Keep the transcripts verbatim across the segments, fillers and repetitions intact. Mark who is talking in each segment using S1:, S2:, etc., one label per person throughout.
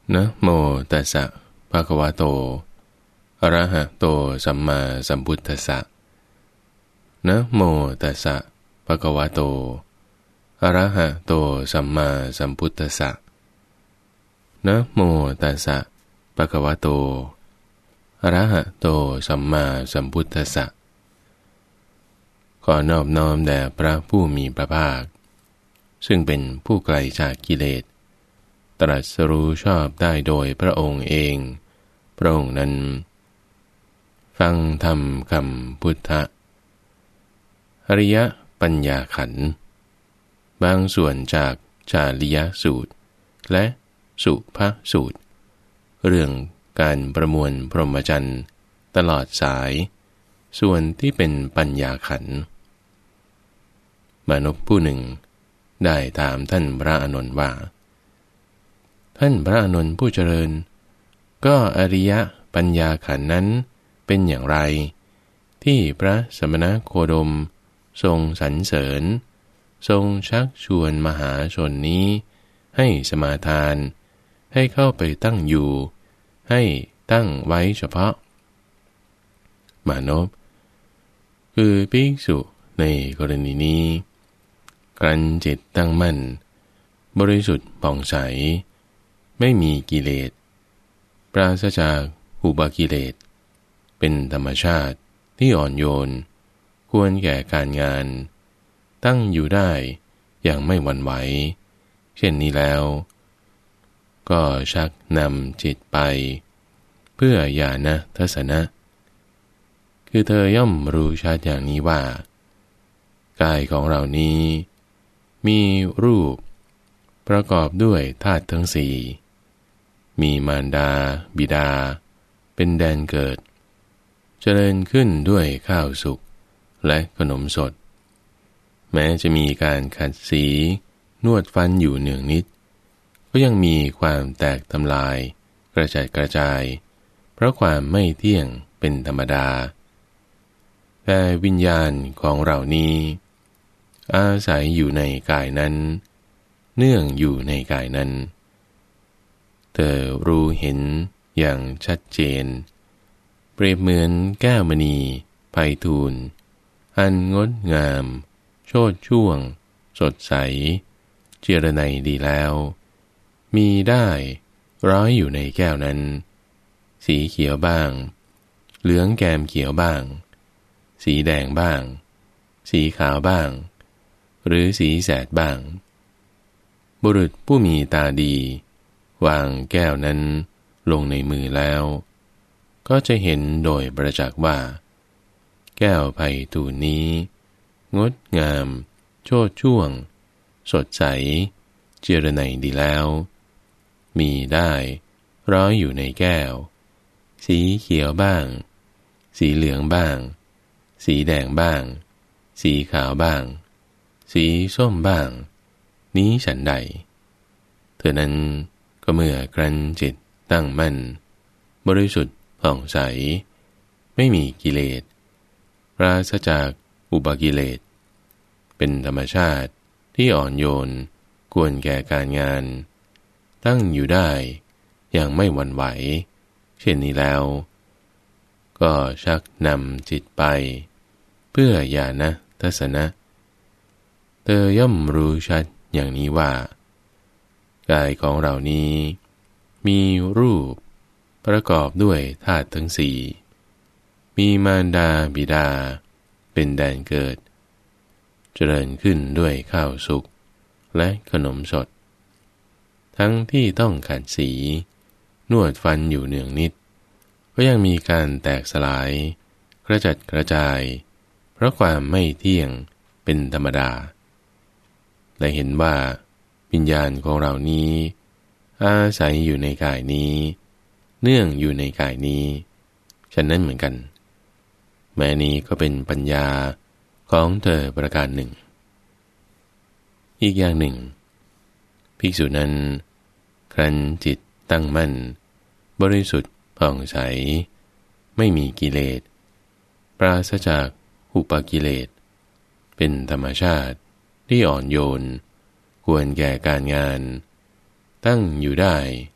S1: นะโมตัสสะภะคะวะโตอะระหะโตสัมมาสัมพุทธัสสะนะโมตัสสะภะคะวะโตอะระหะโตสัมมาสัมพุทธัสสะนะโมตัสสะภะคะวะโตอะระหะโตสัมมาสัมพุทธัสสะขอนอบน้อมแด่พระผู้มีพระภาคซึ่งเป็นผู้ไกลจากกิเลสตรัสรู้ชอบได้โดยพระองค์เองพระองค์นั้นฟังธรรมคำพุทธะอริยปัญญาขันธ์บางส่วนจากจาริยสูตรและสุภสูตรเรื่องการประมวลพรหมจรรย์ตลอดสายส่วนที่เป็นปัญญาขันธ์มนุษย์ผู้หนึ่งได้ถามท่านพระอานนท์ว่าท่านพระอานนท์ผู้เจริญก็อริยปัญญาขันธ์นั้นเป็นอย่างไรที่พระสมณโคดมทรงสรรเสริญทรงชักชวนมหาชนนี้ให้สมาทานให้เข้าไปตั้งอยู่ให้ตั้งไว้เฉพาะมานพคือภิกษุในกรณีนี้กลั้นจิตตั้งมั่นบริสุทธิ์ผ่องใสไม่มีกิเลสปราศจากอุปกิเลสเป็นธรรมชาติที่อ่อนโยนควรแก่การงานตั้งอยู่ได้อย่างไม่หวั่นไหวเช่นนี้แล้วก็ชักนำจิตไปเพื่อญาณทัศนะคือเธอย่อมรู้ชัดอย่างนี้ว่ากายของเรานี้มีรูปประกอบด้วยธาตุทั้งสี่มีมารดาบิดาเป็นแดนเกิดเจริญขึ้นด้วยข้าวสุกและขนมสดแม้จะมีการขัดสีนวดฟันอยู่เนืองนิดก็ยังมีความแตกทำลายกระจัดกระจายเพราะความไม่เที่ยงเป็นธรรมดาแต่วิญญาณของเรานี้อาศัยอยู่ในกายนั้นเนื่องอยู่ในกายนั้นเธอรู้เห็นอย่างชัดเจนเปรียบเหมือนแก้วมณีไพฑูรย์อันงดงามโชติช่วงสดใสเจรไนดีแล้วมีได้ร้อยอยู่ในแก้วนั้นสีเขียวบ้างเหลืองแกมเขียวบ้างสีแดงบ้างสีขาวบ้างหรือสีแสดบ้างบุรุษผู้มีตาดีวางแก้วนั้นลงในมือแล้วก็จะเห็นโดยประจักษ์ว่าแก้วไพฑูรย์นี้งดงามโชติช่วงสดใสเจรไนดีแล้วมีได้ร้อยอยู่ในแก้วสีเขียวบ้างสีเหลืองบ้างสีแดงบ้างสีขาวบ้างสีส้มบ้างนี้ฉันใดเธอนั้นก็เมื่อกลั้นจิตตั้งมั่นบริสุทธิ์ผ่องใสไม่มีกิเลสปราศจากอุปกิเลสเป็นธรรมชาติที่อ่อนโยนควรแก่การงานตั้งอยู่ได้อย่างไม่หวั่นไหวเช่นนี้แล้วก็ชักนำจิตไปเพื่อญาณทัศนะเธอย่อมรู้ชัดอย่างนี้ว่ากายของเรานี้มีรูปประกอบด้วยธาตุทั้งสี่มีมารดาบิดาเป็นแดนเกิดเจริญขึ้นด้วยข้าวสุกและขนมสดทั้งที่ต้องขัดสีนวดฟันอยู่เนืองนิดก็ยังมีการแตกสลายกระจัดกระจายเพราะความไม่เที่ยงเป็นธรรมดาและเห็นว่าวิญญาณของเรานี้อาศัยอยู่ในกายนี้เนื่องอยู่ในกายนี้ฉะนั้นเหมือนกันแม้นี้ก็เป็นปัญญาของเธอประการหนึ่งอีกอย่างหนึ่งภิกษุนั้นครั้นจิตตั้งมั่นบริสุทธิ์ผ่องใสไม่มีกิเลสปราศจากอุปกิเลสเป็นธรรมชาติที่อ่อนโยนควรแก่การงานตั้งอยู่ได้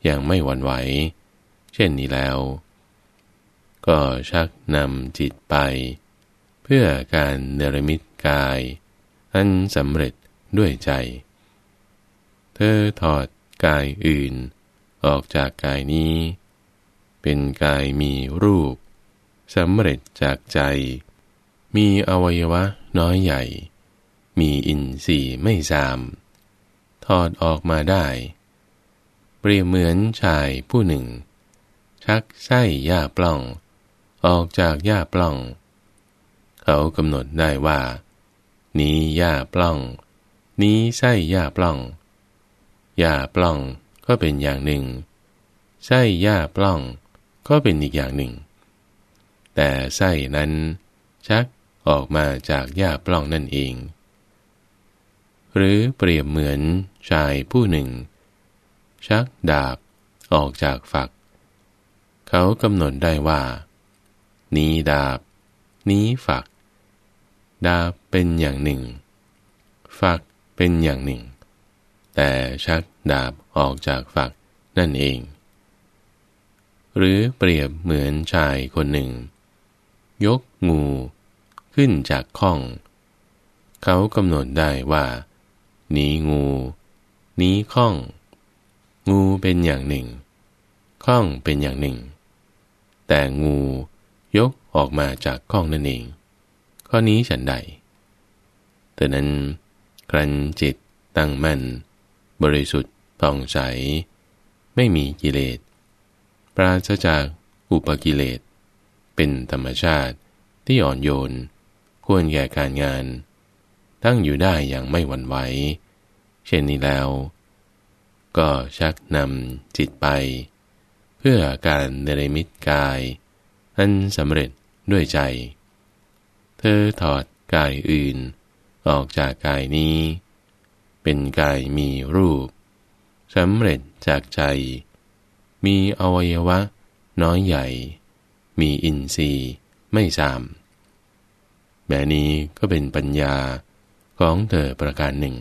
S1: อย่างไม่หวั่นไหวเช่นนี้แล้วก็ชักนำจิตไปเพื่อการเนรมิตกายอันสำเร็จด้วยใจเธอถอดกายอื่นออกจากกายนี้เป็นกายมีรูปสำเร็จจากใจมีอวัยวะน้อยใหญ่มีอินทรีย์ไม่สามถอดออกมาได้เปรียบเหมือนชายผู้หนึ่งชักไส้หญ้าปล้องออกจากหญ้าปล้องเขากำหนดได้ว่านี้หญ้าปล้องนี้ไส้หญ้าปล้องหญ้าปล้องก็เป็นอย่างหนึ่งไส้หญ้าปล้องก็เป็นอีกอย่างหนึ่งแต่ไส้นั้นชักออกมาจากหญ้าปล้องนั่นเองหรือเปรียบเหมือนชายผู้หนึ่งชักดาบออกจากฝักเขากำหนดได้ว่านี้ดาบนี้ฝักดาบเป็นอย่างหนึ่งฝักเป็นอย่างหนึ่งแต่ชักดาบออกจากฝักนั่นเองหรือเปรียบเหมือนชายคนหนึ่งยกงูขึ้นจากข้องเขากำหนดได้ว่านี้งูนี้ข้องงูเป็นอย่างหนึ่งข้องเป็นอย่างหนึ่งแต่งูยกออกมาจากข้องนั่นเองข้อนี้ฉันใดแต่นั้นครั้นจิตตั้งมั่นบริสุทธิ์ผ่องใสไม่มีกิเลสปราศจากอุปกิเลสเป็นธรรมชาติที่อ่อนโยนควรแก่การงานตั้งอยู่ได้อย่างไม่หวั่นไหวเช่นนี้แล้วก็ชักนำจิตไปเพื่อการเนรมิตกายอันสำเร็จด้วยใจเธอถอดกายอื่นออกจากกายนี้เป็นกายมีรูปสำเร็จจากใจมีอวัยวะน้อยใหญ่มีอินทรีย์ไม่สามแบบนี้ก็เป็นปัญญาของเธอประการหนึ่ง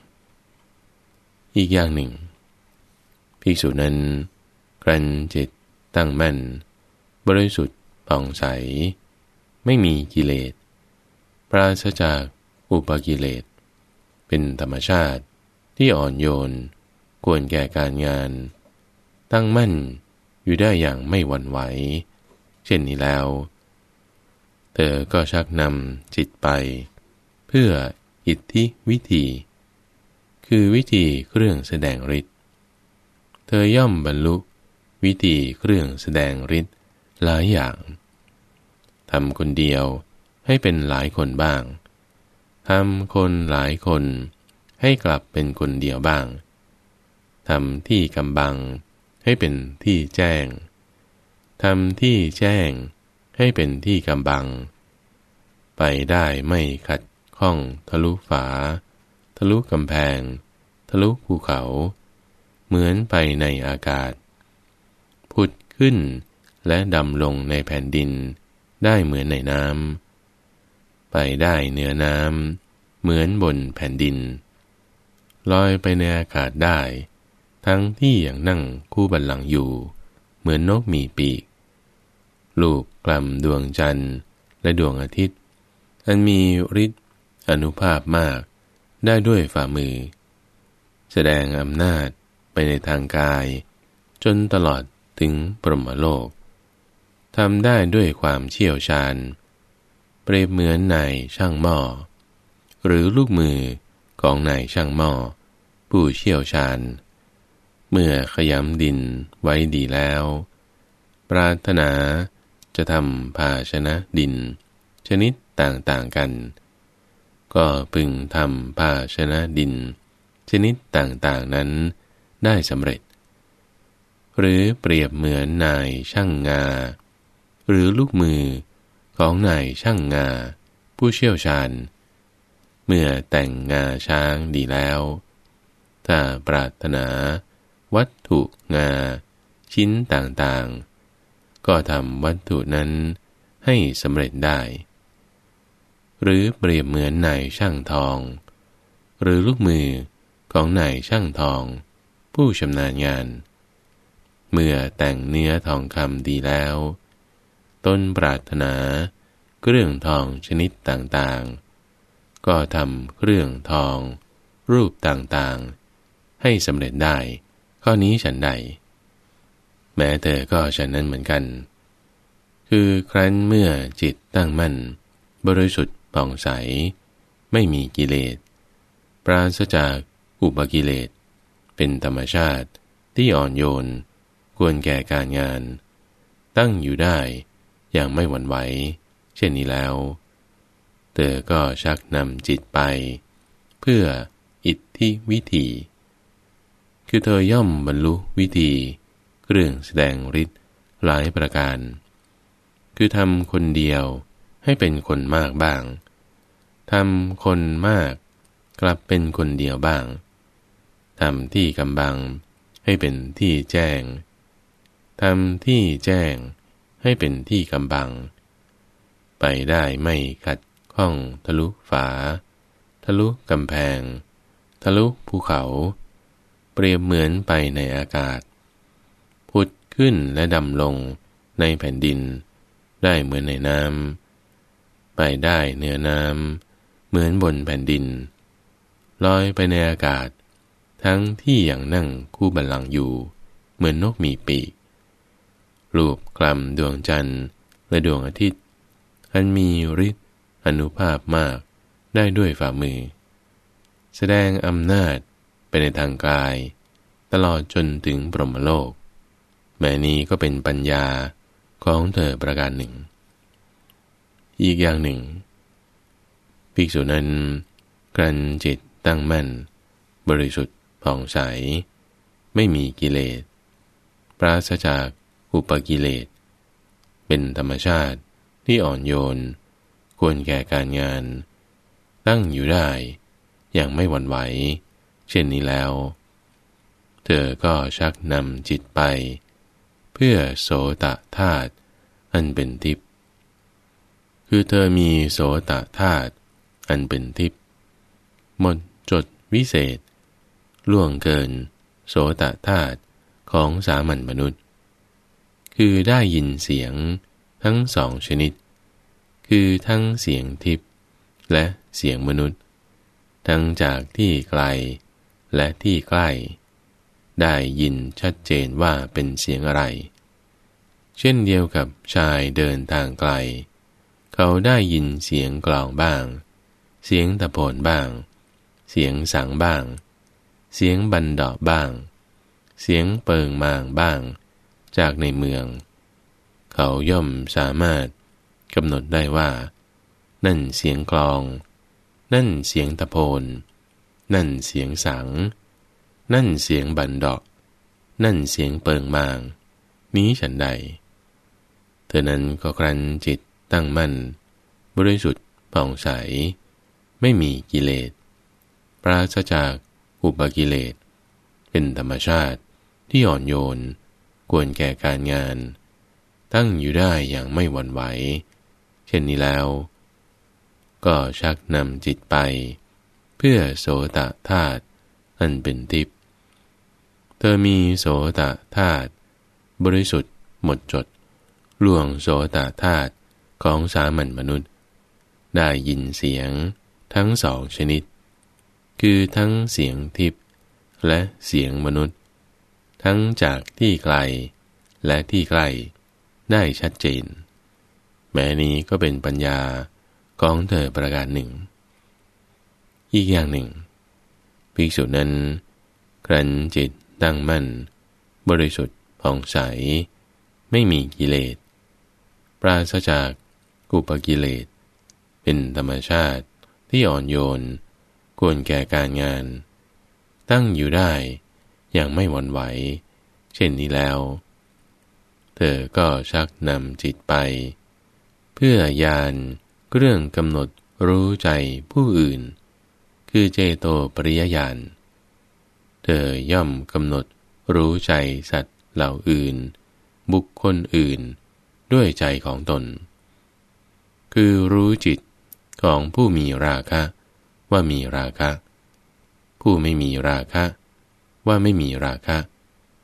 S1: อีกอย่างหนึ่งภิกษุนั้นครั้นจิตตั้งมั่นบริสุทธิ์ผ่องใสไม่มีกิเลสปราศจากอุปกิเลสเป็นธรรมชาติที่อ่อนโยนควรแก่การงานตั้งมั่นอยู่ได้อย่างไม่หวั่นไหวเช่นนี้แล้วเธอก็ชักนำจิตไปเพื่ออิทธิวิธีคือวิธีเครื่องแสดงฤทธิ์เธอย่อมบรรลุวิธีเครื่องแสดงฤทธิ์หลายอย่างทำคนเดียวให้เป็นหลายคนบ้างทำคนหลายคนให้กลับเป็นคนเดียวบ้างทำที่กำบังให้เป็นที่แจ้งทำที่แจ้งให้เป็นที่กำบังไปได้ไม่ขัดข้องทะลุฝาทะลุกำแพงทะลุภูเขาเหมือนไปในอากาศผุดขึ้นและดำลงในแผ่นดินได้เหมือนในน้ำไปได้เหนือน้ำเหมือนบนแผ่นดินลอยไปในอากาศได้ทั้งที่อย่างนั่งคู่บัลลังก์อยู่เหมือนนกมีปีกลูกกล่ำดวงจันทร์และดวงอาทิตย์อันมีฤทธิ์อานุภาพมากได้ด้วยฝ่ามือแสดงอำนาจไปในทางกายจนตลอดถึงพรหมโลกทำได้ด้วยความเชี่ยวชาญเปรียบเหมือนนายช่างหม้อหรือลูกมือของนายช่างหม้อผู้เชี่ยวชาญเมื่อขยำดินไว้ดีแล้วปรารถนาจะทำภาชนะดินชนิดต่างๆกันก็พึงทำภาชนะดินชนิดต่างๆนั้นได้สำเร็จหรือเปรียบเหมือนนายช่างงาหรือลูกมือของนายช่างงาผู้เชี่ยวชาญเมื่อแต่งงาช้างดีแล้วถ้าปรารถนาวัตถุงาชิ้นต่างๆก็ทำวัตถุนั้นให้สำเร็จได้หรือเปรียบเหมือนนายช่างทองหรือลูกมือของนายช่างทองผู้ชำนาญงานเมื่อแต่งเนื้อทองคำดีแล้วตนปรารถนาเครื่องทองชนิดต่างๆก็ทำเครื่องทองรูปต่างๆให้สำเร็จได้ข้อนี้ฉันใดแม้เธอก็ฉันนั้นเหมือนกันคือครั้นเมื่อจิตตั้งมั่นบริสุทธิ์ผ่องใสไม่มีกิเลสปราศจากอุปกิเลสเป็นธรรมชาติที่อ่อนโยนควรแก่การงานตั้งอยู่ได้อย่างไม่หวั่นไหวเช่นนี้แล้วเธอก็ชักนำจิตไปเพื่ออิทธิวิธีคือเธอย่อมบรรลุวิธีเครื่องแสดงฤทธิ์หลายประการคือทำคนเดียวให้เป็นคนมากบ้างทำคนมากกลับเป็นคนเดียวบ้างทำที่กำบังให้เป็นที่แจ้งทำที่แจ้งให้เป็นที่กำบังไปได้ไม่ขัดข้องทะลุฝาทะลุกำแพงทะลุภูเขาเปรียบเหมือนไปในอากาศผุดขึ้นและดำลงในแผ่นดินได้เหมือนในน้ำไปได้เหนือน้ำเหมือนบนแผ่นดินลอยไปในอากาศทั้งที่อย่างนั่งคู่บัลลังก์อยู่เหมือนนกมีปีกรูปคลำดวงจันทร์และดวงอาทิตย์อันมีฤทธิ์อนุภาพมากได้ด้วยฝ่ามือแสดงอำนาจไปในทางกายตลอดจนถึงพรหมโลกแม้นี้ก็เป็นปัญญาของเธอประการหนึ่งอีกอย่างหนึ่งภิกษุนั้นกลั้นจิตตั้งมั่นบริสุทธิ์ผ่องใสไม่มีกิเลสปราศจากอุปกิเลสเป็นธรรมชาติที่อ่อนโยนควรแก่การงานตั้งอยู่ได้อย่างไม่หวั่นไหวเช่นนี้แล้วเธอก็ชักนำจิตไปเพื่อโสตธาตุอันเป็นทิพย์คือเธอมีโสตธาตุอันเป็นทิพย์หมดจดวิเศษล่วงเกินโสตธาตุของสามัญมนุษย์คือได้ยินเสียงทั้งสองชนิดคือทั้งเสียงทิพย์และเสียงมนุษย์ทั้งจากที่ไกลและที่ใกล้ได้ยินชัดเจนว่าเป็นเสียงอะไรเช่นเดียวกับชายเดินทางไกลเขาได้ยินเสียงกลองบ้างเสียงตะโพนบ้างเสียงสังบ้างเสียงบันดาะบ้างเสียงเปิงมางบ้างจากในเมืองเขาย่อมสามารถกำหนดได้ว่านั่นเสียงกลองนั่นเสียงตะโพนนั่นเสียงสังนั่นเสียงบันดาะนั่นเสียงเปิงมางนี้ฉันใดเธอนั้นก็ครั้นจิตตั้งมั่นบริสุทธิ์ผ่องใสไม่มีกิเลสปราศจากอุปกิเลสเป็นธรรมชาติที่อ่อนโยนควรแก่การงานตั้งอยู่ได้อย่างไม่หวั่นไหวเช่นนี้แล้วก็ชักนำจิตไปเพื่อโสตธาตุอันเป็นทิพย์เธอมีโสตธาตุบริสุทธิ์หมดจดล่วงโสตธาตุของสามัญมนุษย์ได้ยินเสียงทั้งสองชนิดคือทั้งเสียงทิพย์และเสียงมนุษย์ทั้งจากที่ไกลและที่ใกล้ได้ชัดเจนแม้นี้ก็เป็นปัญญาของเธอประการหนึ่งอีกอย่างหนึ่งภิกษุนั้นครั้นจิตตั้งมั่นบริสุทธิ์ผ่องใสไม่มีกิเลสปราศจากอุปกิเลสเป็นธรรมชาติที่อ่อนโยนควรแก่การงานตั้งอยู่ได้อย่างไม่หวั่นไหวเช่นนี้แล้วเธอก็ชักนำจิตไปเพื่อญาณเรื่องกำหนดรู้ใจผู้อื่นคือเจโตปริยญาณเธอย่อมกำหนดรู้ใจสัตว์เหล่าอื่นบุคคลอื่นด้วยใจของตนคือรู้จิตของผู้มีราคะว่ามีราคะผู้ไม่มีราคะว่าไม่มีราคะ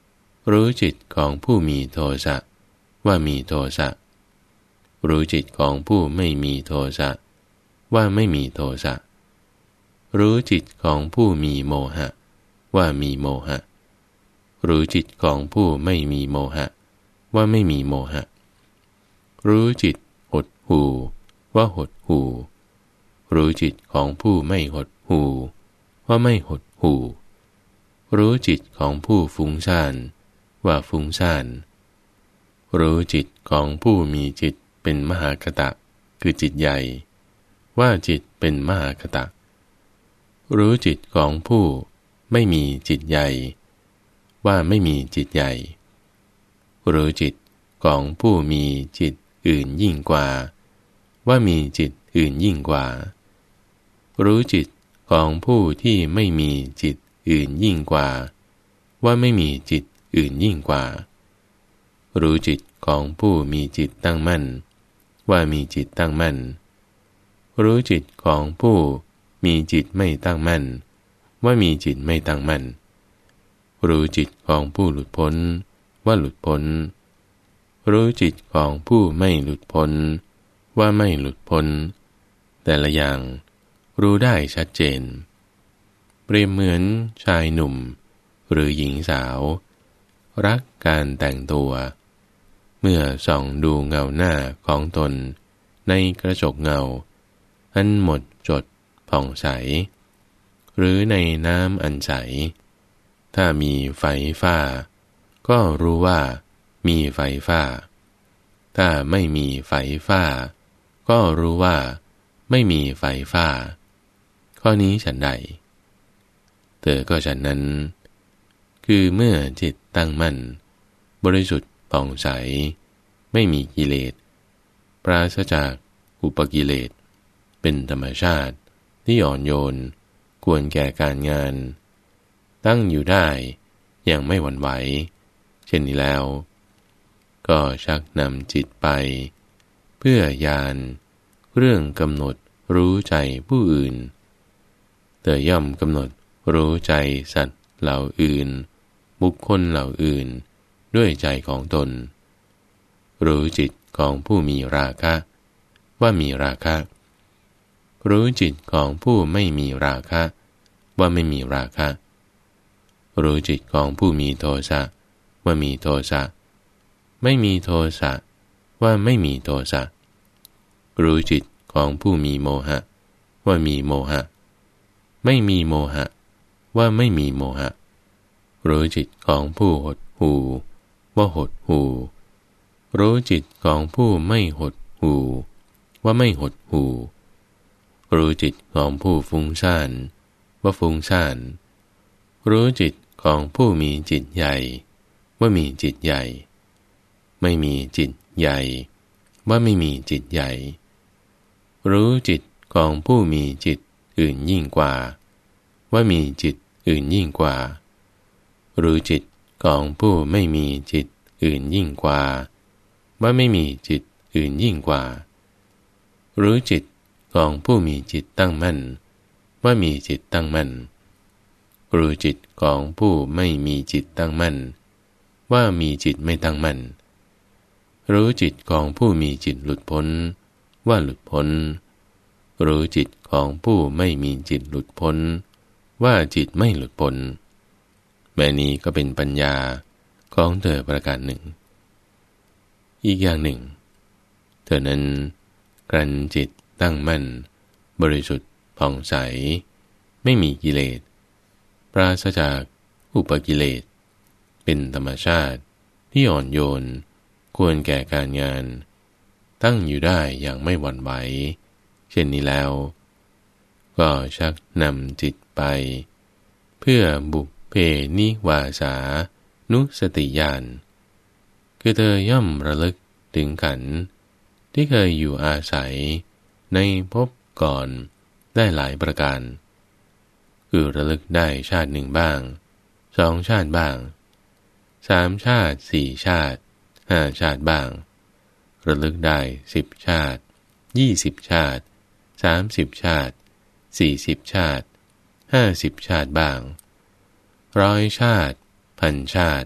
S1: รู้จิตของผู้มีโทสะว่ามีโทสะรู้จิตของผู้ไม่มีโทสะว่าไม่มีโทสะรู้จิตของผู้มีโมหะว่ามีโมหะรู้จิตของผู้ไม่มีโมหะว่าไม่มีโมหะรู้จิตหดหู่ว่าหดหู่รู้จิตของผู้ไม่หดหู่ว่าไม่หดหู่รู้จิตของผู้ฟุ้งซ่านว่าฟุ้งซ่านรู้จิตของผู้มีจิตเป็นมหาคตะคือจิตใหญ่ว่าจิตเป็นมหาคตะรู้จิตของผู้ไม่มีจิตใหญ่ว่าไม่มีจิตใหญ่รู้จิตของผู้มีจิตอื่นยิ่งกว่าว่ามีจิตอื่นยิ่งกว่ารู้จิตของผู้ที่ไม่มีจิตอื่นยิ่งกว่าว่าไม่มีจิตอื่นยิ่งกว่ารู้จิตของผู้มีจิตตั้งมั่นว่ามีจิตตั้งมั่นรู้จิตของผู้มีจิตไม่ตั้งมั่นว่ามีจิตไม่ตั้งมั่นรู้จิตของผู้หลุดพ้นว่าหลุดพ้นรู้จิตของผู้ไม่หลุดพ้นว่าไม่หลุดพ้นแต่ละอย่างรู้ได้ชัดเจนเปรียบเหมือนชายหนุ่มหรือหญิงสาวรักการแต่งตัวเมื่อส่องดูเงาหน้าของตนในกระจกเงาอันหมดจดผ่องใสหรือในน้ำอันใสถ้ามีไฟฟ้าก็รู้ว่ามีไฟฟ้าถ้าไม่มีไฟฟ้าก็รู้ว่าไม่มีไฟฟ้าข้อนี้ฉันใดเธอก็ฉันนั้นคือเมื่อจิตตั้งมั่นบริสุทธิ์ผ่องใสไม่มีกิเลสปราศจากอุปกิเลสเป็นธรรมชาติที่อ่อนโยนควรแก่การงานตั้งอยู่ได้อย่างไม่หวั่นไหวเช่นนี้แล้วก็ชักนำจิตไปเพื่อญาณเรื่องกำหนดรู้ใจผู้อื่นเธอย่อมกำหนดรู้ใจสัตว์เหล่าอื่นบุคคลเหล่าอื่นด้วยใจของตนรู้จิตของผู้มีราคะว่ามีราคะรู้จิตของผู้ไม่มีราคะว่าไม่มีราคะรู้จิตของผู้มีโทสะว่ามีโทสะไม่มีโทสะว่าไม่มีโทสะรู้จิตของผู้มีโมหะว่ามีโมหะไม่มีโมหะว่าไม่มีโมหะรู้จิตของผู้หดหู่ว่าหดหู่รู้จิตของผู้ไม่หดหู่ว่าไม่หดหู่รู้จิตของผู้ฟุ้งซ่านว่าฟุ้งซ่านรู้จิตของผู้มีจิตใหญ่ว่ามีจิตใหญ่ไม่มีจิตใหญ่ว่าไม่มีจิตใหญ่รู้จิตของผู้มีจิตอื่นยิ่งกว่าว่ามีจิตอื่นยิ่งกว่ารู้จิตของผู้ไม่มีจิตอื่นยิ่งกว่าว่าไม่มีจิตอื่นยิ่งกว่ารู้จิตของผู้มีจิตตั้งมั่นว่ามีจิตตั้งมั่นรู้จิตของผู้ไม่มีจิตตั้งมั่นว่ามีจิตไม่ตั้งมั่นรู้จิตของผู้มีจิตหลุดพ้นว่าหลุดพ้นรู้จิตของผู้ไม่มีจิตหลุดพ้นว่าจิตไม่หลุดพ้นแม้นี้ก็เป็นปัญญาของเธอประการหนึ่งอีกอย่างหนึ่งเธอนั้นกลั้นจิตตั้งมั่นบริสุทธิ์ผ่องใสไม่มีกิเลสปราศจากอุปกิเลสเป็นธรรมชาติที่อ่อนโยนควรแก่การงานตั้งอยู่ได้อย่างไม่หวั่นไหวเช่นนี้แล้วก็ชักนำจิตไปเพื่อบุพเพนิวาสานุสติญาณคือเธอย่อมระลึกถึงขันธ์ที่เคยอยู่อาศัยในภพก่อนได้หลายประการคือระลึกได้ชาติหนึ่งบ้างสองชาติบ้างสามชาติสี่ชาติห้าชาติบ้างระลึกได้สิบชาติยี่สิบชาติสามสิบชาติสี่สิบชาติห้าสิบชาติบ้างร้อยชาติพันชาติ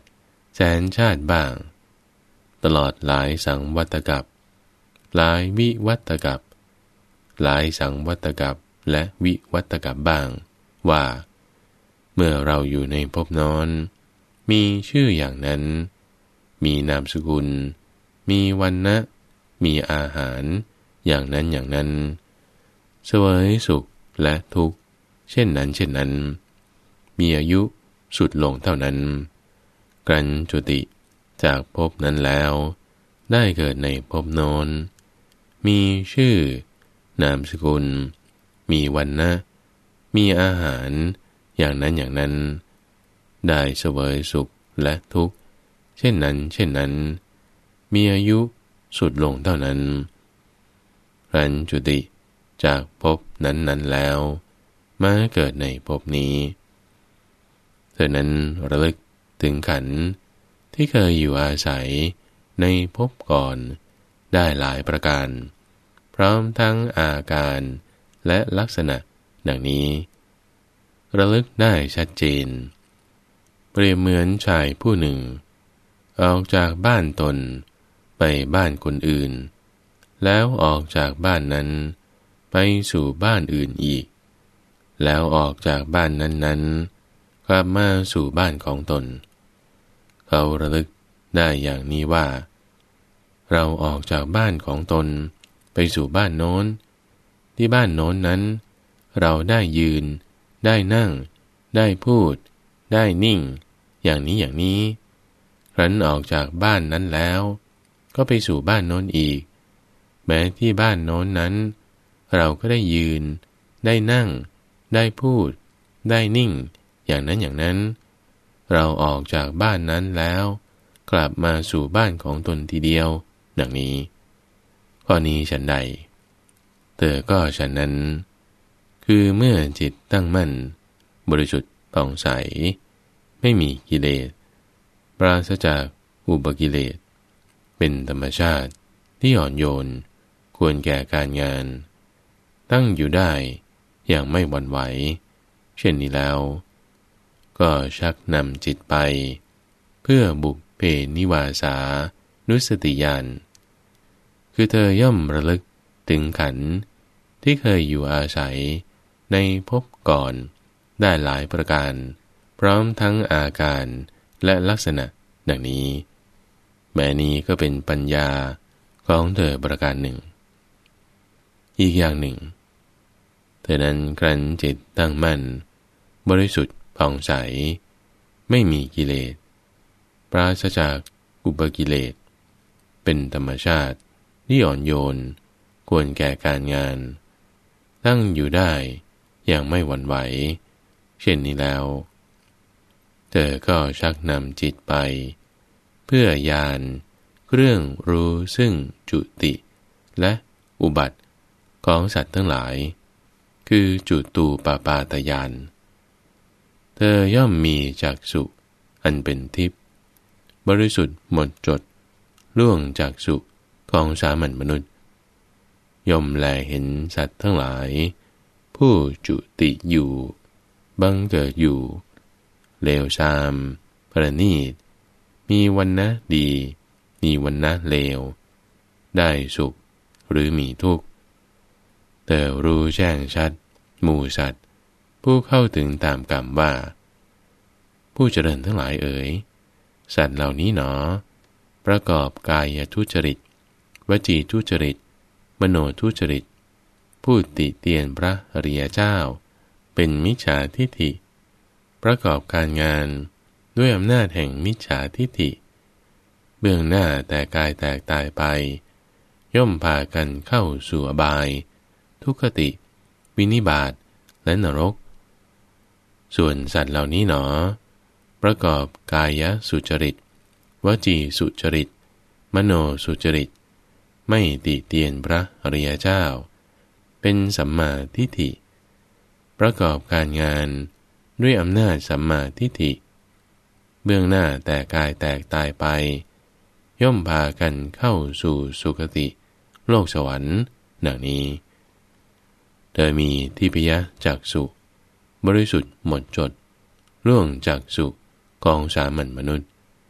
S1: แสนชาติบ้างตลอดหลายสังวัตกัปหลายวิวัตกัปหลายสังวัตกัปและวิวัตกัปบ้างว่าเมื่อเราอยู่ในภพนอนมีชื่ออย่างนั้นมีนามสกุลมีวรรณะมีอาหารอย่างนั้นอย่างนั้นเสวยสุขและทุกข์เช่นนั้นเช่นนั้นมีอายุสุดลงเท่านั้นกรันจุติจากภพนั้นแล้วได้เกิดในภพโน้นมีชื่อนามสกุลมีวรรณะมีอาหารอย่างนั้นอย่างนั้นได้เสวยสุขและทุกข์เช่นนั้นเช่นนั้นมีอายุสุดลงเท่านั้นรันจุติจากภพนั้นนั้นแล้วมาเกิดในภพนี้เธอนั้นระลึกถึงขันธ์ที่เคยอยู่อาศัยในภพก่อนได้หลายประการพร้อมทั้งอาการและลักษณะดังนี้ระลึกได้ชัดเจนเปรียบเหมือนชายผู้หนึ่งออกจากบ้านตนไปบ้านคนอื่นแล้วออกจากบ้านนั้นไปสู่บ้านอื่นอีกแล้วออกจากบ้านนั้นๆกลับมาสู่บ้านของตนเขาระลึกได้อย่างนี้ว่าเราออกจากบ้านของตนไปสู่บ้านโน้นที่บ้านโน้นนั้นเราได้ยืนได้นั่งได้พูดได้นิ่งอย่างนี้อย่างนี้ครั้นออกจากบ้านนั้นแล้วก็ไปสู่บ้านโน้นอีกแม้ที่บ้านโน้นนั้นเราก็ได้ยืนได้นั่งได้พูดได้นิ่งอย่างนั้นอย่างนั้นเราออกจากบ้านนั้นแล้วกลับมาสู่บ้านของตนทีเดียวดังนี้ข้อนี้ฉันใดเธอก็ฉันนั้นคือเมื่อจิตตั้งมั่นบริสุทธิ์ผ่องใสไม่มีกิเลสปราศจากอุปกิเลสเป็นธรรมชาติที่อ่อนโยนควรแก่การงานตั้งอยู่ได้อย่างไม่หวั่นไหวเช่นนี้แล้วก็ชักนำจิตไปเพื่อบุพเพนิวาสานุสติญาณคือเธอย่อมระลึกถึงขันธ์ที่เคยอยู่อาศัยในภพก่อนได้หลายประการพร้อมทั้งอาการและลักษณะดังนี้แม้นี้ก็เป็นปัญญาของเธอประการหนึ่งอีกอย่างหนึ่งเธอนั้นครั้นจิตตั้งมั่นบริสุทธิ์ผ่องใสไม่มีกิเลสปราศจากอุปกิเลสเป็นธรรมชาติที่อ่อนโยนควรแก่การงานตั้งอยู่ได้อย่างไม่หวั่นไหวเช่นนี้แล้วเธอก็ชักนำจิตไปเพื่อญาณเครื่องรู้ซึ่งจุติและอุบัติของสัตว์ทั้งหลายคือจุตูปปาตญาณเธอย่อมมีจักษุอันเป็นทิพย์บริสุทธิ์หมดจดล่วงจักษุของสามัญมนุษย์ย่อมแลเห็นสัตว์ทั้งหลายผู้จุติอยู่บังเกิดอยู่เลวทรามประณีตมีวรรณะดีมีวรรณะเลวได้สุขหรือมีทุกข์แต่รู้แจ้งชัดหมู่สัตว์ผู้เข้าถึงตามกรรมว่าผู้เจริญทั้งหลายเอ๋ยสัตว์เหล่านี้หนอประกอบกายทุจริตวจีทุจริตมโนทุจริตพูดติเตียนพระอริยเจ้าเป็นมิจฉาทิฏฐิประกอบการงานด้วยอำนาจแห่งมิจฉาทิฏฐิเบื้องหน้าแต่กายแตกตายไปย่อมพากันเข้าสู่อบายทุกขติวินิบาตและนรกส่วนสัตว์เหล่านี้หนอประกอบกายสุจริตวจีสุจริตมโนสุจริตไม่ติเตียนพระอริยเจ้าเป็นสัมมาทิฏฐิประกอบการงานด้วยอำนาจสัมมาทิฏฐิเบื้องหน้าแต่กายแตกตายไปย่อมพากันเข้าสู่สุคติโลกสวรรค์ดังนี้เธอมีทิพยจักษุบริสุทธิ์หมดจดล่วงจักษุของสามัญมนุษย์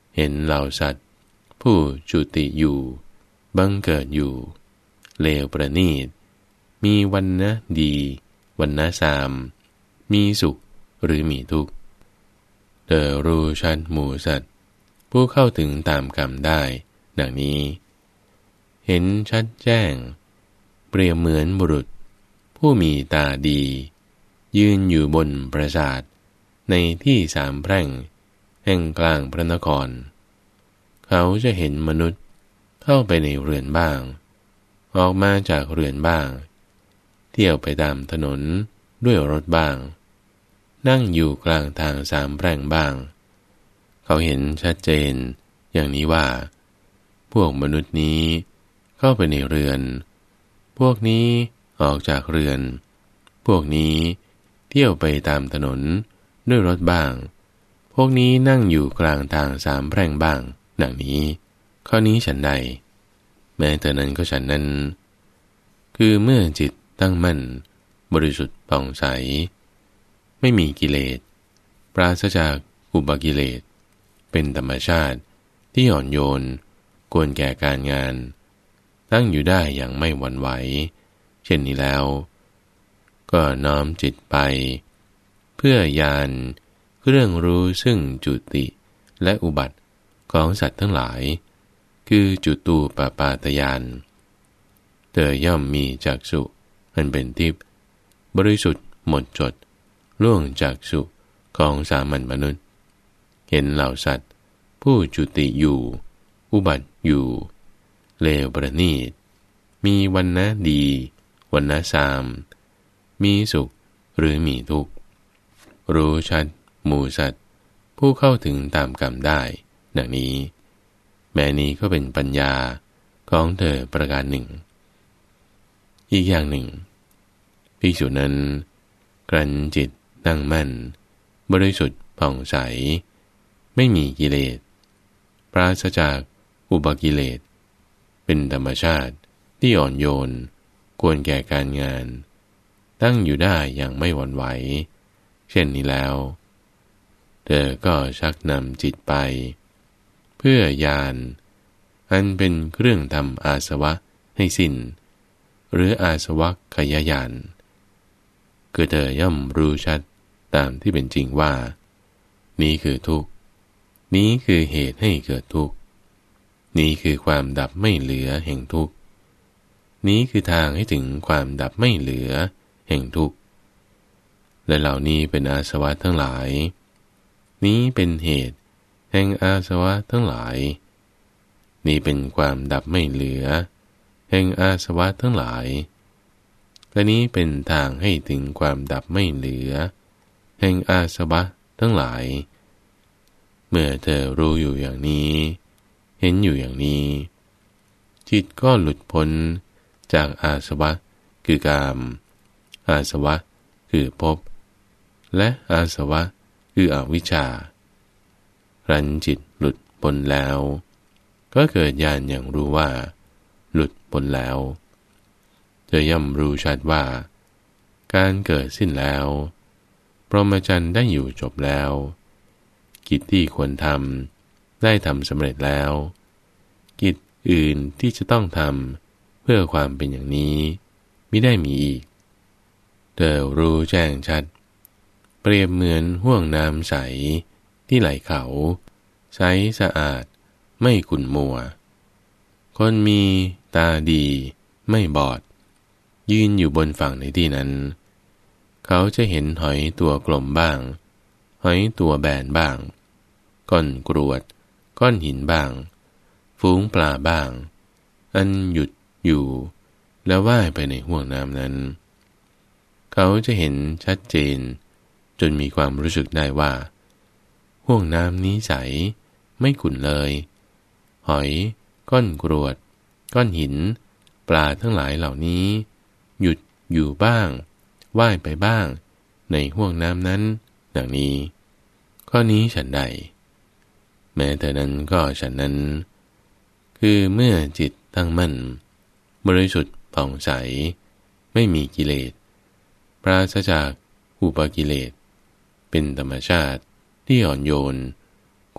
S1: เห็นเหล่าสัตว์ผู้จุติอยู่บังเกิดอยู่เลวประณีตมีวรรณะดีวรรณะสามมีสุขหรือมีทุกข์เธอรู้ชัดหมู่สัตว์ผู้เข้าถึงตามกรรมได้ดังนี้เห็นชัดแจ้งเปรียบเหมือนบุรุษผู้มีตาดียืนอยู่บนปราสาทในที่สามแพร่งแห่งกลางพระนครเขาจะเห็นมนุษย์เข้าไปในเรือนบ้างออกมาจากเรือนบ้างเที่ยวไปตามถนนด้วยรถบ้างนั่งอยู่กลางทางสามแพร่งบ้างเขาเห็นชัดเจนอย่างนี้ว่าพวกมนุษย์นี้เข้าไปในเรือนพวกนี้ออกจากเรือนพวกนี้เที่ยวไปตามถนนด้วยรถบ้างพวกนี้นั่งอยู่กลางทางสามแพร่งบ้างดังนี้ข้อนี้ฉันใดแม้แต่นั้นก็ฉันนั้นคือเมื่อจิตตั้งมั่นบริสุทธิ์ผ่องใสไม่มีกิเลสปราศจากอุปกิเลสเป็นธรรมชาติที่อ่อนโยนควรแก่การงานตั้งอยู่ได้อย่างไม่หวั่นไหวเช่นนี้แล้วก็น้อมจิตไปเพื่อญาณเครื่องรู้ซึ่งจุติและอุบัติของสัตว์ทั้งหลายคือจุตูปปาตญาณเธอย่อมมีจักษุอันเป็นทิพย์บริสุทธิ์หมดจดล่วงจักษุของสามัญมนุษย์เห็นเหล่าสัตว์ผู้จุติอยู่อุบัติอยู่เลวประณีตมีวรรณะดีวรรณะสามมีสุขหรือมีทุกข์รู้ชัดหมู่สัตว์ผู้เข้าถึงตามกรรมได้ดังนี้แม้นี้ก็เป็นปัญญาของเธอประการหนึ่งอีกอย่างหนึ่งภิกษุนั้นกลั้นจิตตั้งมั่นบริสุทธิ์ผ่องใสไม่มีกิเลสปราศจากอุปกิเลสเป็นธรรมชาติที่อ่อนโยนควรแก่การงานตั้งอยู่ได้อย่างไม่หวั่นไหวเช่นนี้แล้วเธอก็ชักนำจิตไปเพื่อญาณอันเป็นเครื่องทำอาสวะให้สิ้นหรืออาสวะขยายานคือเธอย่อมรู้ชัดตามที่เป็นจริงว่านี้คือทุกข์นี้คือเหตุให้เกิดทุกข์นี้คือความดับไม่เหลือแห่งทุกข์นี้คือทางให้ถึงความดับไม่เหลือแห่งทุกข์และเหล่านี้เป็นอาสวะทั้งหลายนี้เป็นเหตุแห่งอาสวะทั้งหลายนี้เป็นความดับไม่เหลือแห่งอาสวะทั้งหลายและนี้เป็นทางให้ถึงความดับไม่เหลือแห่งอาสวะทั้งหลายเมื่อเธอรู้อยู่อย่างนี้เห็นอยู่อย่างนี้จิตก็หลุดพ้นจากอาสวะคือกามอาสวะคือภพและอาสวะคืออวิชชาครั้นจิตหลุดพ้นแล้วก็เกิดญาณอย่างรู้ว่าหลุดพ้นแล้วเธอย่อมรู้ชัดว่าการเกิดสิ้นแล้วพรหมจรรย์ได้อยู่จบแล้วกิจที่ควรทำได้ทำสำเร็จแล้วกิจอื่นที่จะต้องทำเพื่อความเป็นอย่างนี้มิได้มีอีกเธอรู้แจ้งชัดเปรียบเหมือนห้วงน้ำใสที่ไหลเขาใสสะอาดไม่ขุ่นมัวคนมีตาดีไม่บอดยืนอยู่บนฝั่งในที่นั้นเขาจะเห็นหอยตัวกลมบ้างหอยตัวแบนบ้างก้อนกรวดก้อนหินบ้างฝูงปลาบ้างอันหยุดอยู่แล้วว่ายไปในห้วงน้ำนั้นเขาจะเห็นชัดเจนจนมีความรู้สึกได้ว่าห้วงน้ำนี้ใสไม่ขุ่นเลยหอยก้อนกรวดก้อนหินปลาทั้งหลายเหล่านี้หยุดอยู่บ้างว่ายไปบ้างในห้วงน้ำนั้นดังนี้ข้อนี้ฉันใดแม้แต่นั้นก็ฉันนั้นคือเมื่อจิตตั้งมั่นบริสุทธิ์ผ่องใสไม่มีกิเลสปราศจากอุปกิเลสเป็นธรรมชาติที่อ่อนโยน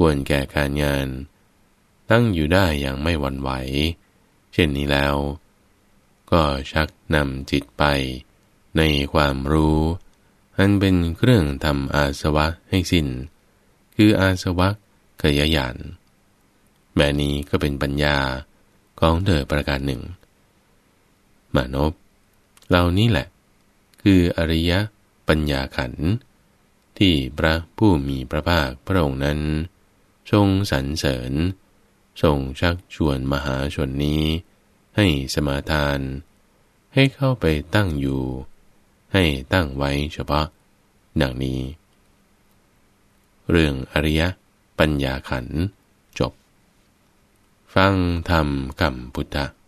S1: ควรแก่การงานตั้งอยู่ได้อย่างไม่หวั่นไหวเช่นนี้แล้วก็ชักนำจิตไปในความรู้อันเป็นเครื่องทำอาสวะให้สิ้นคืออาสวะกยญาณแม้นี้ก็เป็นปัญญาของเธอประการหนึ่งมานพเหล่านี้แหละคืออริยปัญญาขันธ์ที่พระผู้มีพระภาคพระองค์นั้นทรงสรรเสริญทรงชักชวนมหาชนนี้ให้สมาทานให้เข้าไปตั้งอยู่ให้ตั้งไว้เฉพาะดังนี้เรื่องอริยปัญญาขันธ์จบฟังธรรมกัมพุทธะ